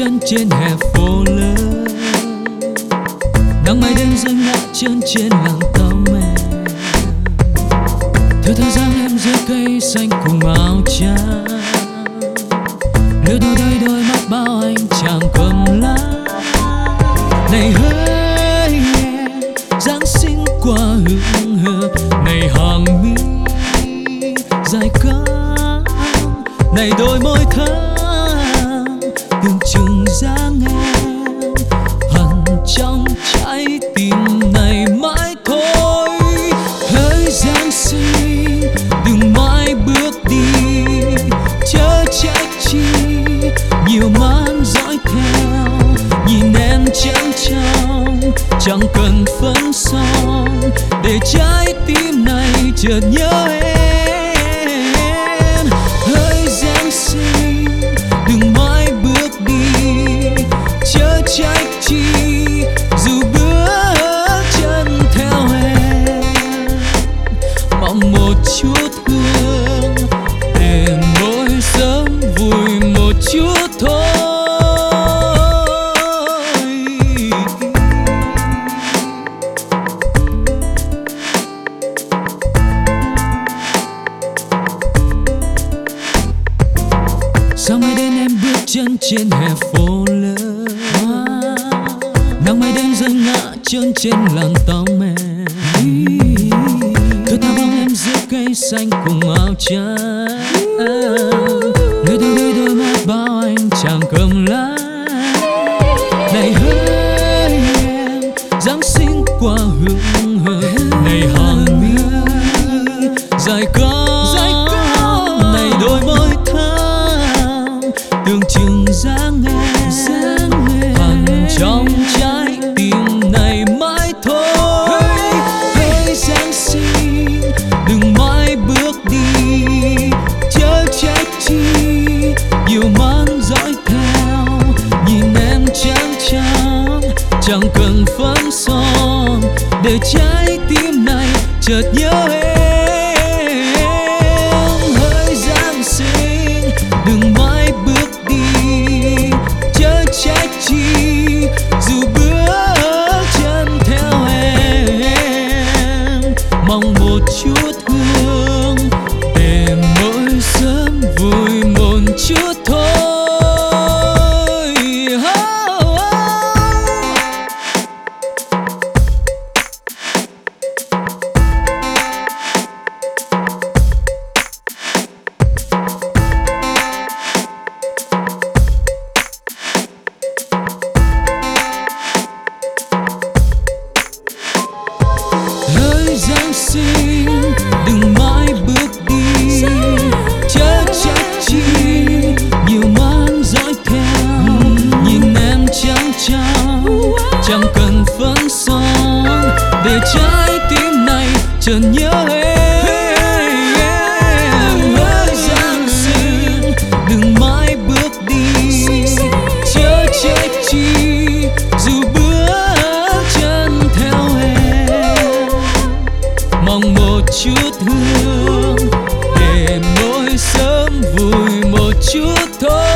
chân trên hè phố lớn, nắng mai đêm rơi ngã chân trên làng tàu mẹ. Theo thời gian em dưới cây xanh cùng áo trắng, lướt đôi đôi mắt bao anh chàng cầm lá. Này hỡi em, Giáng sinh qua hương hờ, này hàng mi dài căng, này đôi môi thơm tưởng chừng dáng em hằn trong trái tim này mãi thôi. Hỡi Giáng sinh đừng mãi bước đi, chớ trách chi nhiều man dõi theo, nhìn em trắng trong chẳng cần phấn son để trái tim này chợt nhớ em. Hỡi Giáng sinh đừng mãi bước đi, chớ trách chi dù bước chân theo em, mong một chút hương để mỗi sớm vui một chút thôi. Sao mai đến em bước chân trên hè phố lớn, nắng mai đêm rơi ngã chân trên làng tàu mẹ. Cứ theo bóng em dưới cây xanh cùng áo trắng, người đôi mắt bao anh chàng cầm lá. Này hỡi em, Giáng sinh qua hương hờ, này hàng mi dài cong, này đôi môi thơm tưởng chừng dáng em hằn trong trái tim này mãi thôi. Hỡi Giáng sinh đừng mãi bước đi, chớ trách chi nhiều man dõi theo, nhìn em trắng trắng chẳng cần phấn son để trái tim này chợt nhớ em. Hỡi Giáng sinh đừng mãi bước đi, chớ trách chi dù bước chân theo em, mong một chút hương để mỗi sớm vui một chút thôi. Hỡi Giáng sinh đừng mãi bước đi, chớ trách chi nhiều man dõi theo, nhìn em trắng trắng chẳng cần phấn son để trái tim này chợt nhớ em. Hỡi Giáng sinh đừng mãi bước đi, chớ trách chi dù bước chân theo em, mong một chút hương để mỗi sớm vui một chút thôi.